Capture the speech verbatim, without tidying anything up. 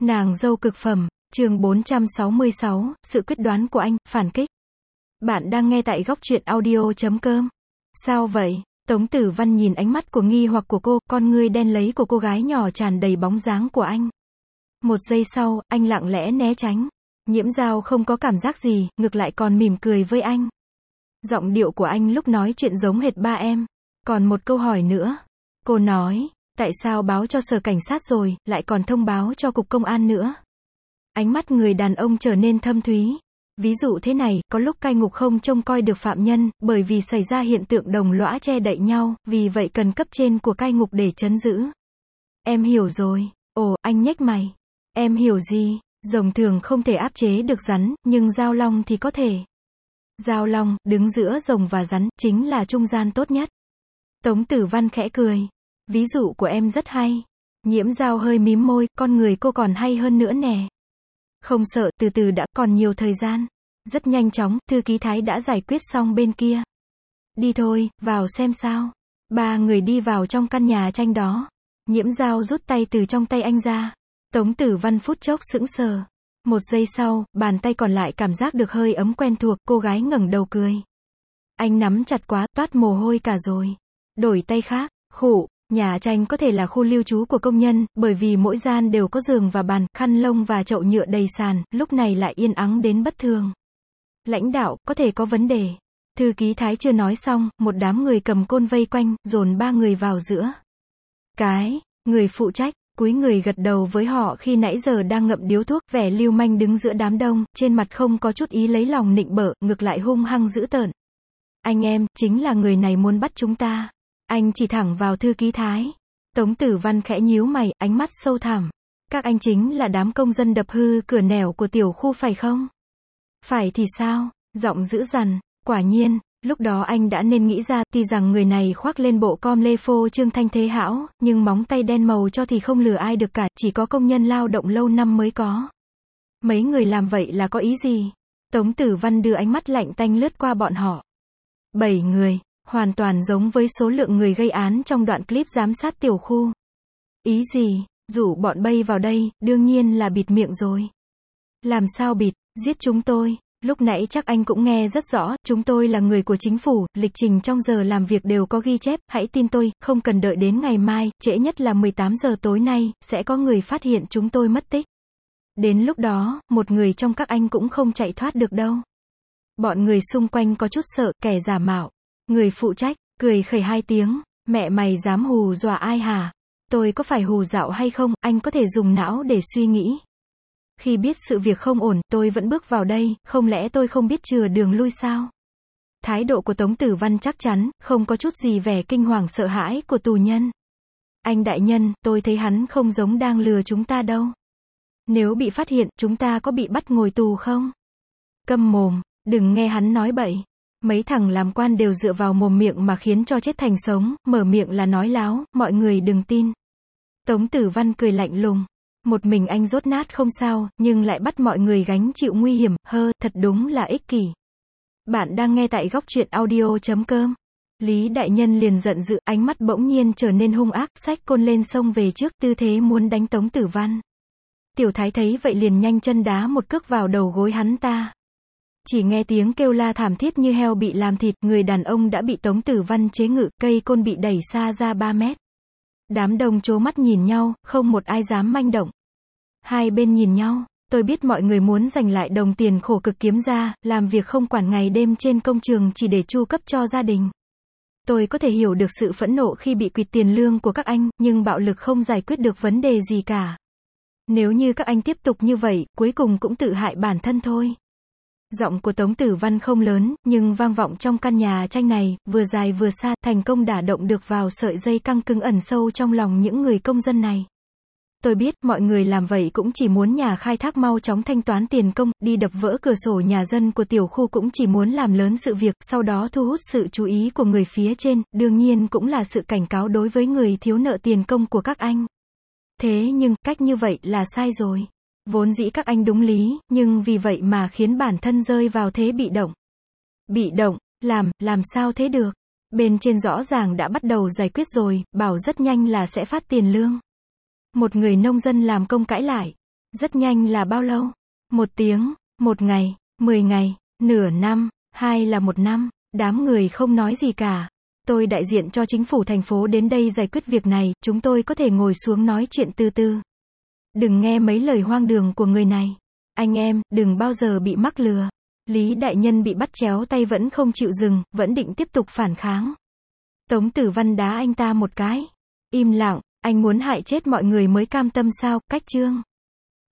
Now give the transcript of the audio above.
Nàng dâu cực phẩm, chương bốn trăm sáu mươi sáu, sự quyết đoán của anh, phản kích. Bạn đang nghe tại góc truyện audio chấm com. Sao vậy? Tống Tử Văn nhìn ánh mắt của nghi hoặc của cô, con ngươi đen lấy của cô gái nhỏ tràn đầy bóng dáng của anh. Một giây sau, anh lặng lẽ né tránh. Nhiễm Dao không có cảm giác gì, ngược lại còn mỉm cười với anh. Giọng điệu của anh lúc nói chuyện giống hệt ba em. Còn một câu hỏi nữa. Cô nói, tại sao báo cho sở cảnh sát rồi, lại còn thông báo cho cục công an nữa? Ánh mắt người đàn ông trở nên thâm thúy. Ví dụ thế này, có lúc cai ngục không trông coi được phạm nhân, bởi vì xảy ra hiện tượng đồng lõa che đậy nhau, vì vậy cần cấp trên của cai ngục để trấn giữ. Em hiểu rồi. Ồ, anh nhếch mày. Em hiểu gì? Rồng thường không thể áp chế được rắn, nhưng dao long thì có thể. Dao long, đứng giữa rồng và rắn, chính là trung gian tốt nhất. Tống Tử Văn khẽ cười. Ví dụ của em rất hay. Nhiễm Dao hơi mím môi, con người cô còn hay hơn nữa nè. Không sợ, từ từ đã, còn nhiều thời gian. Rất nhanh chóng, thư ký Thái đã giải quyết xong bên kia. Đi thôi, vào xem sao. Ba người đi vào trong căn nhà tranh đó. Nhiễm Dao rút tay từ trong tay anh ra. Tống Tử Văn phút chốc sững sờ. Một giây sau, bàn tay còn lại cảm giác được hơi ấm quen thuộc, cô gái ngẩng đầu cười. Anh nắm chặt quá, toát mồ hôi cả rồi. Đổi tay khác, khụ. Nhà tranh có thể là khu lưu trú của công nhân, bởi vì mỗi gian đều có giường và bàn, khăn lông và chậu nhựa đầy sàn, lúc này lại yên ắng đến bất thường. Lãnh đạo, có thể có vấn đề. Thư ký Thái chưa nói xong, một đám người cầm côn vây quanh, dồn ba người vào giữa. Cái, người phụ trách, cúi người gật đầu với họ khi nãy giờ đang ngậm điếu thuốc, vẻ lưu manh đứng giữa đám đông, trên mặt không có chút ý lấy lòng nịnh bợ, ngược lại hung hăng dữ tợn. Anh em, chính là người này muốn bắt chúng ta. Anh chỉ thẳng vào thư ký Thái. Tống Tử Văn khẽ nhíu mày, ánh mắt sâu thẳm. Các anh chính là đám công dân đập hư cửa nẻo của tiểu khu phải không? Phải thì sao? Giọng dữ dằn. Quả nhiên, lúc đó anh đã nên nghĩ ra, tuy rằng người này khoác lên bộ com lê phô trương thanh thế hão, nhưng móng tay đen màu cho thì không lừa ai được cả, chỉ có công nhân lao động lâu năm mới có. Mấy người làm vậy là có ý gì? Tống Tử Văn đưa ánh mắt lạnh tanh lướt qua bọn họ. Bảy người. Hoàn toàn giống với số lượng người gây án trong đoạn clip giám sát tiểu khu. Ý gì? Rủ bọn bay vào đây, đương nhiên là bịt miệng rồi. Làm sao bịt? Giết chúng tôi. Lúc nãy chắc anh cũng nghe rất rõ, chúng tôi là người của chính phủ, lịch trình trong giờ làm việc đều có ghi chép, hãy tin tôi, không cần đợi đến ngày mai, trễ nhất là mười tám giờ tối nay, sẽ có người phát hiện chúng tôi mất tích. Đến lúc đó, một người trong các anh cũng không chạy thoát được đâu. Bọn người xung quanh có chút sợ, kẻ giả mạo. Người phụ trách, cười khẩy hai tiếng, mẹ mày dám hù dọa ai hả? Tôi có phải hù dạo hay không, anh có thể dùng não để suy nghĩ. Khi biết sự việc không ổn, tôi vẫn bước vào đây, không lẽ tôi không biết chừa đường lui sao? Thái độ của Tống Tử Văn chắc chắn, không có chút gì vẻ kinh hoàng sợ hãi của tù nhân. Anh đại nhân, tôi thấy hắn không giống đang lừa chúng ta đâu. Nếu bị phát hiện, chúng ta có bị bắt ngồi tù không? Câm mồm, đừng nghe hắn nói bậy. Mấy thằng làm quan đều dựa vào mồm miệng mà khiến cho chết thành sống, mở miệng là nói láo, mọi người đừng tin. Tống Tử Văn cười lạnh lùng. Một mình anh dốt nát không sao, nhưng lại bắt mọi người gánh chịu nguy hiểm, hơ, thật đúng là ích kỷ. Bạn đang nghe tại góc truyện audio chấm com. Lý đại nhân liền giận dữ, ánh mắt bỗng nhiên trở nên hung ác, xách côn lên xông về trước, tư thế muốn đánh Tống Tử Văn. Tiểu Thái thấy vậy liền nhanh chân đá một cước vào đầu gối hắn ta. Chỉ nghe tiếng kêu la thảm thiết như heo bị làm thịt, người đàn ông đã bị Tống Tử Văn chế ngự, cây côn bị đẩy xa ra ba mét. Đám đông trố mắt nhìn nhau, không một ai dám manh động. Hai bên nhìn nhau, tôi biết mọi người muốn giành lại đồng tiền khổ cực kiếm ra, làm việc không quản ngày đêm trên công trường chỉ để chu cấp cho gia đình. Tôi có thể hiểu được sự phẫn nộ khi bị quỵt tiền lương của các anh, nhưng bạo lực không giải quyết được vấn đề gì cả. Nếu như các anh tiếp tục như vậy, cuối cùng cũng tự hại bản thân thôi. Giọng của Tống Tử Văn không lớn, nhưng vang vọng trong căn nhà tranh này, vừa dài vừa xa, thành công đả động được vào sợi dây căng cứng ẩn sâu trong lòng những người công dân này. Tôi biết, mọi người làm vậy cũng chỉ muốn nhà khai thác mau chóng thanh toán tiền công, đi đập vỡ cửa sổ nhà dân của tiểu khu cũng chỉ muốn làm lớn sự việc, sau đó thu hút sự chú ý của người phía trên, đương nhiên cũng là sự cảnh cáo đối với người thiếu nợ tiền công của các anh. Thế nhưng, cách như vậy là sai rồi. Vốn dĩ các anh đúng lý, nhưng vì vậy mà khiến bản thân rơi vào thế bị động. Bị động, làm, làm sao thế được? Bên trên rõ ràng đã bắt đầu giải quyết rồi, bảo rất nhanh là sẽ phát tiền lương. Một người nông dân làm công cãi lại. Rất nhanh là bao lâu? Một tiếng, một ngày, mười ngày, nửa năm, hai là một năm. Đám người không nói gì cả. Tôi đại diện cho chính phủ thành phố đến đây giải quyết việc này, chúng tôi có thể ngồi xuống nói chuyện từ từ. Đừng nghe mấy lời hoang đường của người này. Anh em, đừng bao giờ bị mắc lừa. Lý đại nhân bị bắt chéo tay vẫn không chịu dừng, vẫn định tiếp tục phản kháng. Tống Tử Văn đá anh ta một cái. Im lặng, anh muốn hại chết mọi người mới cam tâm sao? Cách chương